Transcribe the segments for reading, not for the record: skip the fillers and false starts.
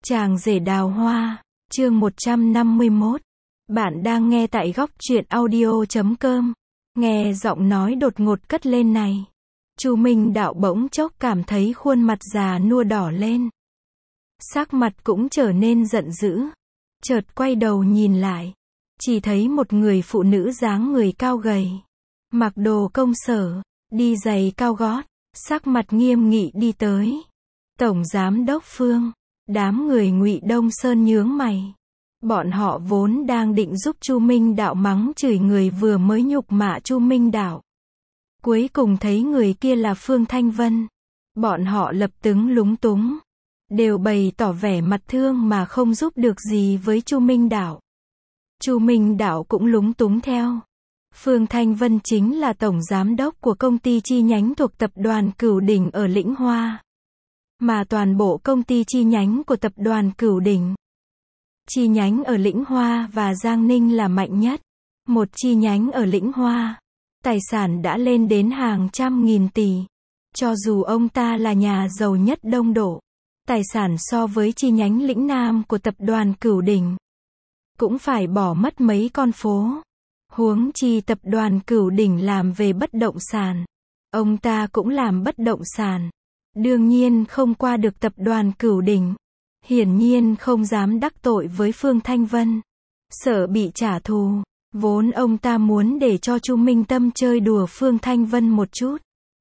Chàng rể đào hoa, chương 151. Bạn đang nghe tại góc truyện audio.com. Nghe giọng nói đột ngột cất lên này. Chu Minh Đạo bỗng chốc cảm thấy khuôn mặt già nua đỏ lên. Sắc mặt cũng trở nên giận dữ. Chợt quay đầu nhìn lại. Chỉ thấy một người phụ nữ dáng người cao gầy. Mặc đồ công sở, đi giày cao gót, sắc mặt nghiêm nghị đi tới. Tổng Giám đốc Phương. Đám người Ngụy Đông Sơn nhướng mày. Bọn họ vốn đang định giúp Chu Minh Đạo mắng chửi người vừa mới nhục mạ Chu Minh Đạo. Cuối cùng thấy người kia là Phương Thanh Vân. Bọn họ lập tức lúng túng. Đều bày tỏ vẻ mặt thương mà không giúp được gì với Chu Minh Đạo. Chu Minh Đạo cũng lúng túng theo. Phương Thanh Vân chính là tổng giám đốc của công ty chi nhánh thuộc tập đoàn Cửu Đỉnh ở Lĩnh Hoa. Mà toàn bộ công ty chi nhánh của tập đoàn Cửu Đỉnh, chi nhánh ở Lĩnh Hoa và Giang Ninh là mạnh nhất. Một chi nhánh ở Lĩnh Hoa, tài sản đã lên đến hàng trăm nghìn tỷ. Cho dù ông ta là nhà giàu nhất Đông Độ, tài sản so với chi nhánh Lĩnh Nam của tập đoàn Cửu Đỉnh cũng phải bỏ mất mấy con phố. Huống chi tập đoàn Cửu Đỉnh làm về bất động sản, ông ta cũng làm bất động sản. Đương nhiên không qua được tập đoàn Cửu Đỉnh. Hiển nhiên không dám đắc tội với Phương Thanh Vân. Sợ bị trả thù. Vốn ông ta muốn để cho Chu Minh Tâm chơi đùa Phương Thanh Vân một chút.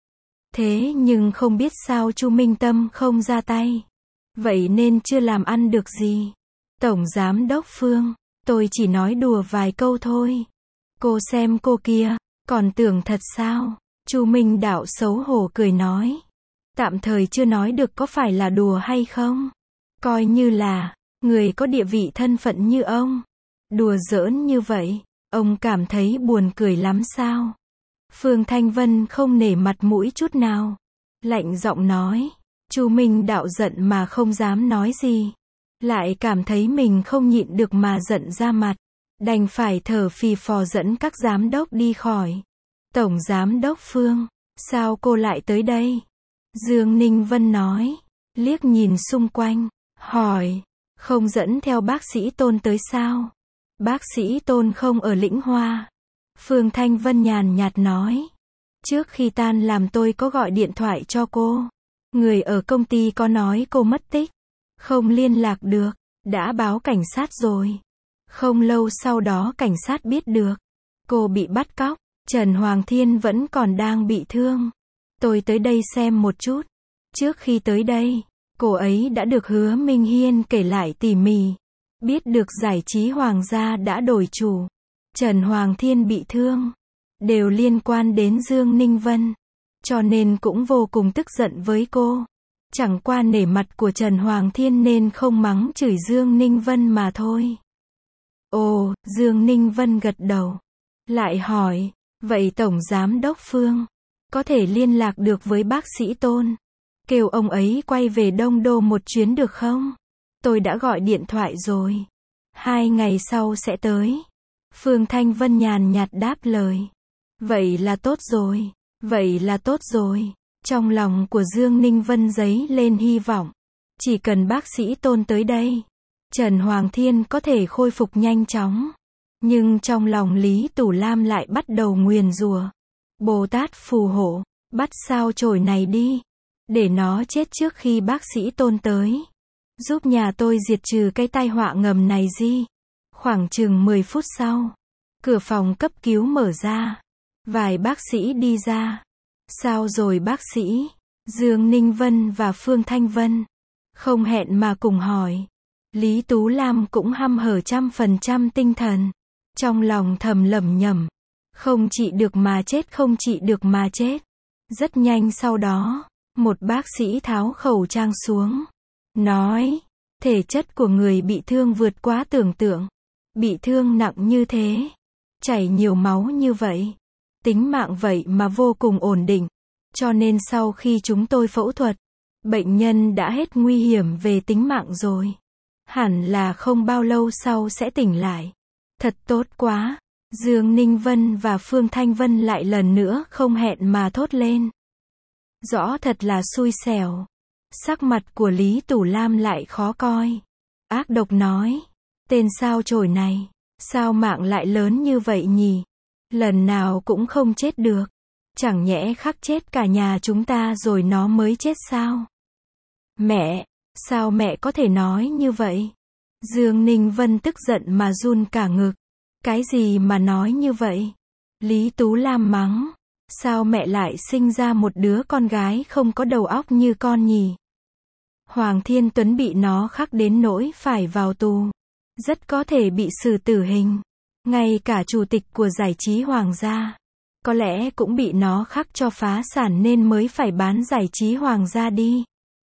Thế nhưng không biết sao Chu Minh Tâm không ra tay. Vậy nên chưa làm ăn được gì. Tổng Giám đốc Phương, tôi chỉ nói đùa vài câu thôi. Cô xem cô kia, còn tưởng thật sao? Chu Minh Đạo xấu hổ cười nói. Tạm thời chưa nói được có phải là đùa hay không. Coi như là, người có địa vị thân phận như ông. Đùa giỡn như vậy, ông cảm thấy buồn cười lắm sao? Phương Thanh Vân không nể mặt mũi chút nào. Lạnh giọng nói. Chu Minh Đạo giận mà không dám nói gì. Lại cảm thấy mình không nhịn được mà giận ra mặt. Đành phải thở phì phò dẫn các giám đốc đi khỏi. Tổng Giám đốc Phương, sao cô lại tới đây? Dương Ninh Vân nói, liếc nhìn xung quanh, hỏi, không dẫn theo bác sĩ Tôn tới sao? Bác sĩ Tôn không ở Lĩnh Hoa. Phương Thanh Vân nhàn nhạt nói, trước khi tan làm tôi có gọi điện thoại cho cô. Người ở công ty có nói cô mất tích, không liên lạc được, đã báo cảnh sát rồi. Không lâu sau đó cảnh sát biết được, cô bị bắt cóc, Trần Hoàng Thiên vẫn còn đang bị thương. Tôi tới đây xem một chút. Trước khi tới đây, cô ấy đã được Hứa Minh Hiên kể lại tỉ mỉ. Biết được giải trí Hoàng gia đã đổi chủ. Trần Hoàng Thiên bị thương. Đều liên quan đến Dương Ninh Vân. Cho nên cũng vô cùng tức giận với cô. Chẳng qua nể mặt của Trần Hoàng Thiên nên không mắng chửi Dương Ninh Vân mà thôi. Ồ, Dương Ninh Vân gật đầu. Lại hỏi, vậy Tổng Giám đốc Phương, có thể liên lạc được với bác sĩ Tôn, kêu ông ấy quay về Đông Đô một chuyến được không? Tôi đã gọi điện thoại rồi. 2 ngày sau sẽ tới. Phương Thanh Vân nhàn nhạt đáp lời. Vậy là tốt rồi. Vậy là tốt rồi. Trong lòng của Dương Ninh Vân dấy lên hy vọng. Chỉ cần bác sĩ Tôn tới đây, Trần Hoàng Thiên có thể khôi phục nhanh chóng. Nhưng trong lòng Lý Tủ Lam lại bắt đầu nguyền rủa. Bồ Tát phù hộ, bắt sao chổi này đi. Để nó chết trước khi bác sĩ Tôn tới. Giúp nhà tôi diệt trừ cái tai họa ngầm này gì. Khoảng chừng 10 phút sau, cửa phòng cấp cứu mở ra. Vài bác sĩ đi ra. Sao rồi bác sĩ? Dương Ninh Vân và Phương Thanh Vân không hẹn mà cùng hỏi. Lý Tú Lam cũng hăm hở 100% tinh thần. Trong lòng thầm lẩm nhẩm. Không trị được mà chết, không trị được mà chết. Rất nhanh sau đó, một bác sĩ tháo khẩu trang xuống. Nói, thể chất của người bị thương vượt quá tưởng tượng. Bị thương nặng như thế. Chảy nhiều máu như vậy. Tính mạng vậy mà vô cùng ổn định. Cho nên sau khi chúng tôi phẫu thuật, bệnh nhân đã hết nguy hiểm về tính mạng rồi. Hẳn là không bao lâu sau sẽ tỉnh lại. Thật tốt quá. Dương Ninh Vân và Phương Thanh Vân lại lần nữa không hẹn mà thốt lên. Rõ thật là xui xẻo. Sắc mặt của Lý Tủ Lam lại khó coi. ác độc nói. Tên sao chổi này, sao mạng lại lớn như vậy nhỉ? Lần nào cũng không chết được. Chẳng nhẽ khắc chết cả nhà chúng ta rồi nó mới chết sao? Mẹ, sao mẹ có thể nói như vậy? Dương Ninh Vân tức giận mà run cả ngực. Cái gì mà nói như vậy? Lý Tú Lam mắng. Sao mẹ lại sinh ra một đứa con gái không có đầu óc như con nhỉ? Hoàng Thiên Tuấn bị nó khắc đến nỗi phải vào tù. Rất có thể bị xử tử hình. Ngay cả chủ tịch của giải trí Hoàng gia, có lẽ cũng bị nó khắc cho phá sản nên mới phải bán giải trí Hoàng gia đi.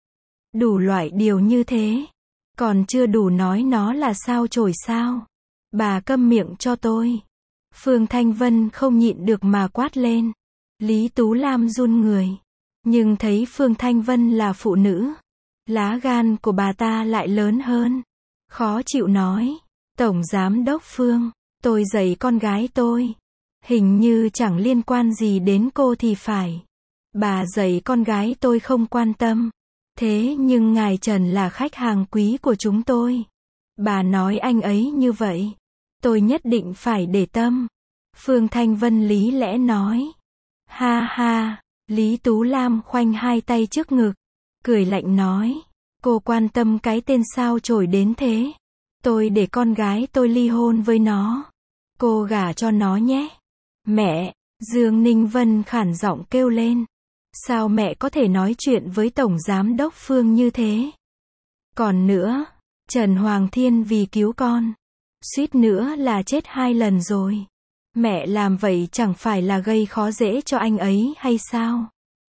Đủ loại điều như thế. Còn chưa đủ nói nó là sao chổi sao? Bà câm miệng cho tôi. Phương Thanh Vân không nhịn được mà quát lên. Lý Tú Lam run người. Nhưng thấy Phương Thanh Vân là phụ nữ, lá gan của bà ta lại lớn hơn. Khó chịu nói. Tổng Giám đốc Phương, tôi dạy con gái tôi. Hình như chẳng liên quan gì đến cô thì phải. Bà dạy con gái tôi không quan tâm. Thế nhưng ngài Trần là khách hàng quý của chúng tôi. Bà nói anh ấy như vậy, tôi nhất định phải để tâm. Phương Thanh Vân lý lẽ nói. Ha ha, Lý Tú Lam khoanh hai tay trước ngực, cười lạnh nói. Cô quan tâm cái tên sao chổi đến thế. Tôi để con gái tôi ly hôn với nó. Cô gả cho nó nhé. Mẹ, Dương Ninh Vân khản giọng kêu lên. Sao mẹ có thể nói chuyện với Tổng Giám đốc Phương như thế? Còn nữa, Trần Hoàng Thiên vì cứu con, suýt nữa là chết 2 lần rồi. Mẹ làm vậy chẳng phải là gây khó dễ cho anh ấy hay sao?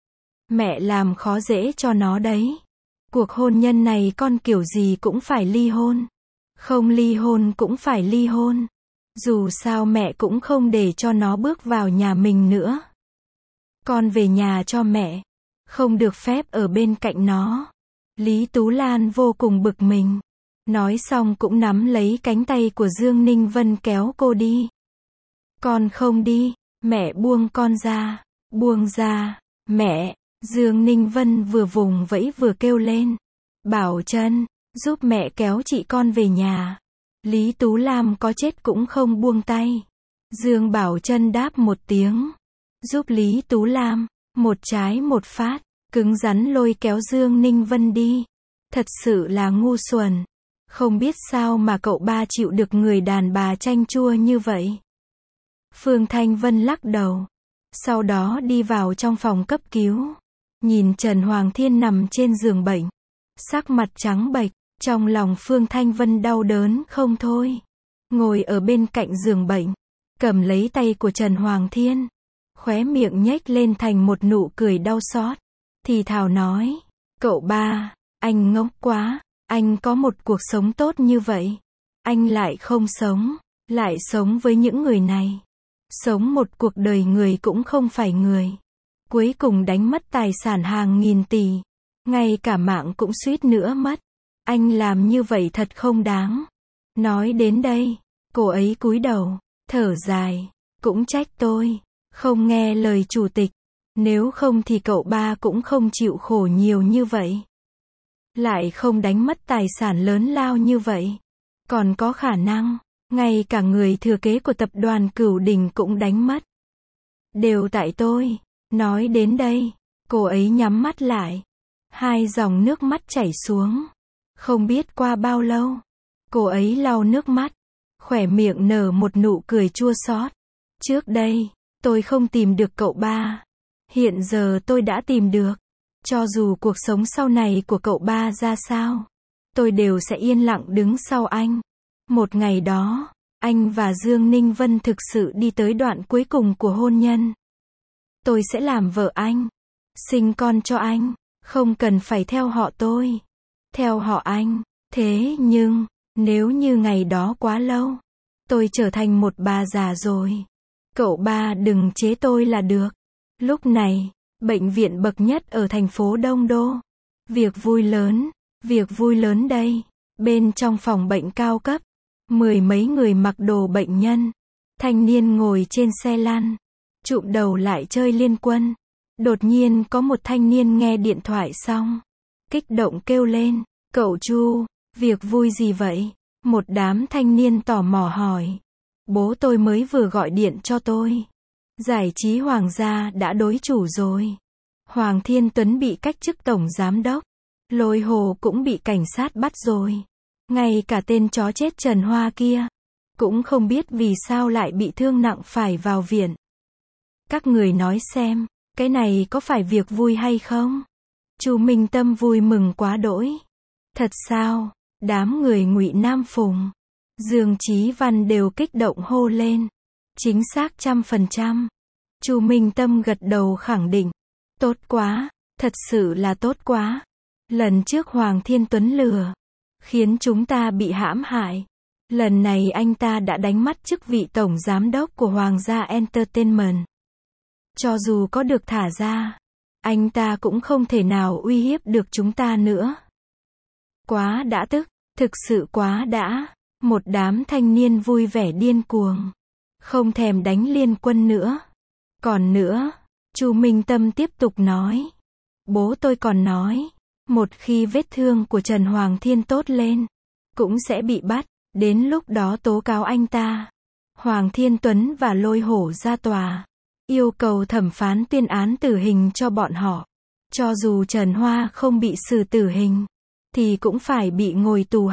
Mẹ làm khó dễ cho nó đấy. Cuộc hôn nhân này con kiểu gì cũng phải ly hôn. Không ly hôn cũng phải ly hôn. Dù sao mẹ cũng không để cho nó bước vào nhà mình nữa. Con về nhà cho mẹ. Không được phép ở bên cạnh nó. Lý Tú Lan vô cùng bực mình. Nói xong cũng nắm lấy cánh tay của Dương Ninh Vân kéo cô đi. Con không đi. Mẹ buông con ra. Buông ra. Mẹ. Dương Ninh Vân vừa vùng vẫy vừa kêu lên. Bảo Trân, giúp mẹ kéo chị con về nhà. Lý Tú Lam có chết cũng không buông tay. Dương Bảo Trân đáp một tiếng. Giúp Lý Tú Lam. Một trái một phát. Cứng rắn lôi kéo Dương Ninh Vân đi. Thật sự là ngu xuẩn. Không biết sao mà cậu ba chịu được người đàn bà chanh chua như vậy. Phương Thanh Vân lắc đầu. Sau đó đi vào trong phòng cấp cứu. Nhìn Trần Hoàng Thiên nằm trên giường bệnh. Sắc mặt trắng bệch. Trong lòng Phương Thanh Vân đau đớn không thôi. Ngồi ở bên cạnh giường bệnh. Cầm lấy tay của Trần Hoàng Thiên. Khóe miệng nhếch lên thành một nụ cười đau xót. Thì thào nói. Cậu ba, anh ngốc quá. Anh có một cuộc sống tốt như vậy. Anh lại không sống. Lại sống với những người này. Sống một cuộc đời người cũng không phải người. Cuối cùng đánh mất tài sản hàng nghìn tỷ. Ngay cả mạng cũng suýt nữa mất. Anh làm như vậy thật không đáng. Nói đến đây, cô ấy cúi đầu, thở dài. Cũng trách tôi, không nghe lời chủ tịch. Nếu không thì cậu ba cũng không chịu khổ nhiều như vậy. Lại không đánh mất tài sản lớn lao như vậy. Còn có khả năng, ngay cả người thừa kế của tập đoàn Cửu Đình cũng đánh mất. Đều tại tôi. Nói đến đây, cô ấy nhắm mắt lại. 2 dòng nước mắt chảy xuống. Không biết qua bao lâu, cô ấy lau nước mắt, khóe miệng nở một nụ cười chua xót. Trước đây, tôi không tìm được cậu ba. Hiện giờ tôi đã tìm được. Cho dù cuộc sống sau này của cậu ba ra sao, tôi đều sẽ yên lặng đứng sau anh. Một ngày đó, anh và Dương Ninh Vân thực sự đi tới đoạn cuối cùng của hôn nhân. Tôi sẽ làm vợ anh, sinh con cho anh, không cần phải theo họ tôi, theo họ anh. Thế nhưng, nếu như ngày đó quá lâu, tôi trở thành một bà già rồi. Cậu ba đừng chế tôi là được. Lúc này, bệnh viện bậc nhất ở thành phố Đông Đô. Việc vui lớn đây. Bên trong phòng bệnh cao cấp, 10 mấy người mặc đồ bệnh nhân. Thanh niên ngồi trên xe lăn, chụm đầu lại chơi liên quân. Đột nhiên có một thanh niên nghe điện thoại xong, kích động kêu lên, cậu Chu, Việc vui gì vậy? Một đám thanh niên tò mò hỏi. Bố tôi mới vừa gọi điện cho tôi. Giải trí Hoàng gia đã đối chủ rồi. Hoàng Thiên Tuấn bị cách chức tổng giám đốc. Lôi Hồ cũng bị cảnh sát bắt rồi. Ngay cả tên chó chết Trần Hoa kia cũng không biết vì sao lại bị thương nặng phải vào viện. Các người nói xem, cái này có phải việc vui hay không? Chu Minh Tâm vui mừng quá đỗi. Thật sao? Đám người Ngụy Nam Phùng, Dương Chí Văn đều kích động hô lên. Chính xác 100%. Chu Minh Tâm gật đầu khẳng định. Tốt quá, thật sự là tốt quá. Lần trước Hoàng Thiên Tuấn lừa, khiến chúng ta bị hãm hại. Lần này anh ta đã đánh mất chức vị tổng giám đốc của Hoàng gia Entertainment. Cho dù có được thả ra, anh ta cũng không thể nào uy hiếp được chúng ta nữa. Quá đã tức, thực sự quá đã. Một đám thanh niên vui vẻ điên cuồng, không thèm đánh Liên Quân nữa. Còn nữa, Chu Minh Tâm tiếp tục nói. Bố tôi còn nói, một khi vết thương của Trần Hoàng Thiên tốt lên, cũng sẽ bị bắt, đến lúc đó tố cáo anh ta. Hoàng Thiên Tuấn và Lôi Hổ ra tòa, yêu cầu thẩm phán tuyên án tử hình cho bọn họ. Cho dù Trần Hoa không bị xử tử hình, thì cũng phải bị ngồi tù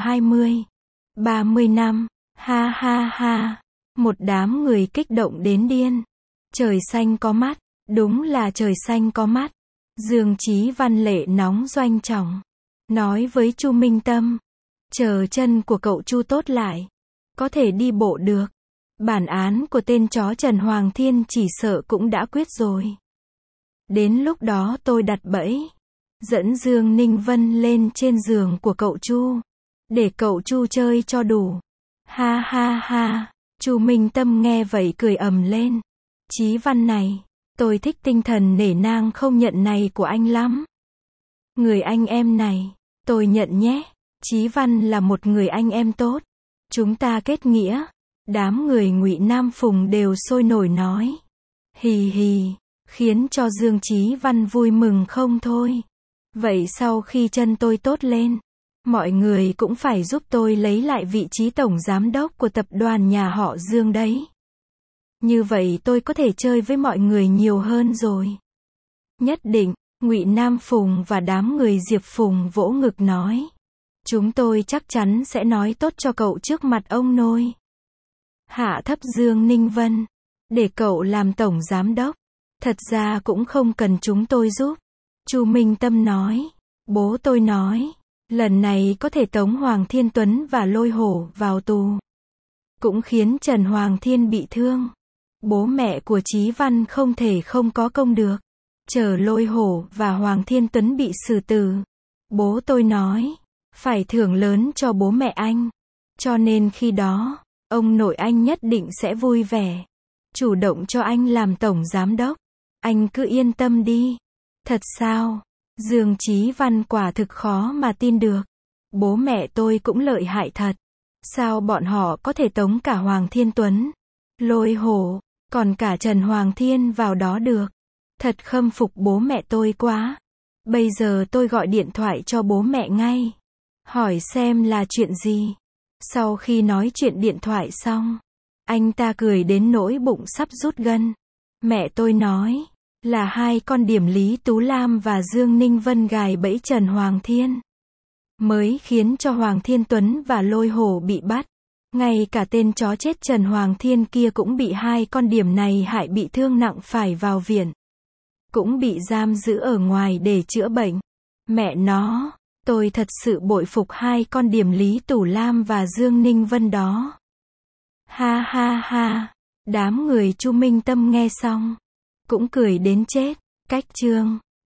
20-30 năm. Ha ha ha. Một đám người kích động đến điên. Trời xanh có mắt. Đúng là trời xanh có mắt. Dương Chí Văn lệ nóng doanh trọng, nói với Chu Minh Tâm. Chờ chân của cậu Chu tốt lại, có thể đi bộ được. Bản án của tên chó Trần Hoàng Thiên chỉ sợ cũng đã quyết rồi. Đến lúc đó tôi đặt bẫy, dẫn Dương Ninh Vân lên trên giường của cậu Chu, để cậu Chu chơi cho đủ. Ha ha ha. Chu Minh Tâm nghe vậy cười ầm lên. Chí Văn này, tôi thích tinh thần nể nang không nhận này của anh lắm. Người anh em này, tôi nhận nhé. Chí Văn là một người anh em tốt. Chúng ta kết nghĩa. Đám người Ngụy Nam Phùng đều sôi nổi nói. Hì hì, khiến cho Dương Chí Văn vui mừng không thôi. Vậy sau khi chân tôi tốt lên, mọi người cũng phải giúp tôi lấy lại vị trí tổng giám đốc của tập đoàn nhà họ Dương đấy. Như vậy tôi có thể chơi với mọi người nhiều hơn rồi. Nhất định. Ngụy Nam Phùng và đám người Diệp Phùng vỗ ngực nói. Chúng tôi chắc chắn sẽ nói tốt cho cậu trước mặt ông Nôi. Hạ thấp Dương Ninh Vân, để cậu làm tổng giám đốc. Thật ra cũng không cần chúng tôi giúp. Chu Minh Tâm nói. Bố tôi nói, lần này có thể tống Hoàng Thiên Tuấn và Lôi Hổ vào tù, cũng khiến Trần Hoàng Thiên bị thương. Bố mẹ của Chí Văn không thể không có công được. Chờ Lôi Hổ và Hoàng Thiên Tuấn bị xử tử, bố tôi nói, phải thưởng lớn cho bố mẹ anh. Cho nên khi đó, ông nội anh nhất định sẽ vui vẻ, chủ động cho anh làm tổng giám đốc. Anh cứ yên tâm đi. Thật sao? Dương Chí Văn quả thực khó mà tin được. Bố mẹ tôi cũng lợi hại thật. Sao bọn họ có thể tống cả Hoàng Thiên Tuấn, Lôi Hổ, còn cả Trần Hoàng Thiên vào đó được? Thật khâm phục bố mẹ tôi quá. Bây giờ tôi gọi điện thoại cho bố mẹ ngay, hỏi xem là chuyện gì. Sau khi nói chuyện điện thoại xong, anh ta cười đến nỗi bụng sắp rút gân. Mẹ tôi nói, là hai con điểm Lý Tú Lam và Dương Ninh Vân gài bẫy Trần Hoàng Thiên, mới khiến cho Hoàng Thiên Tuấn và Lôi Hổ bị bắt. Ngay cả tên chó chết Trần Hoàng Thiên kia cũng bị hai con điểm này hại bị thương nặng phải vào viện, cũng bị giam giữ ở ngoài để chữa bệnh. Mẹ nó, tôi thật sự bội phục hai con điểm Lý Tú Lam và Dương Ninh Vân đó. Ha ha ha. Đám người Chu Minh Tâm nghe xong, cũng cười đến chết. Cách chương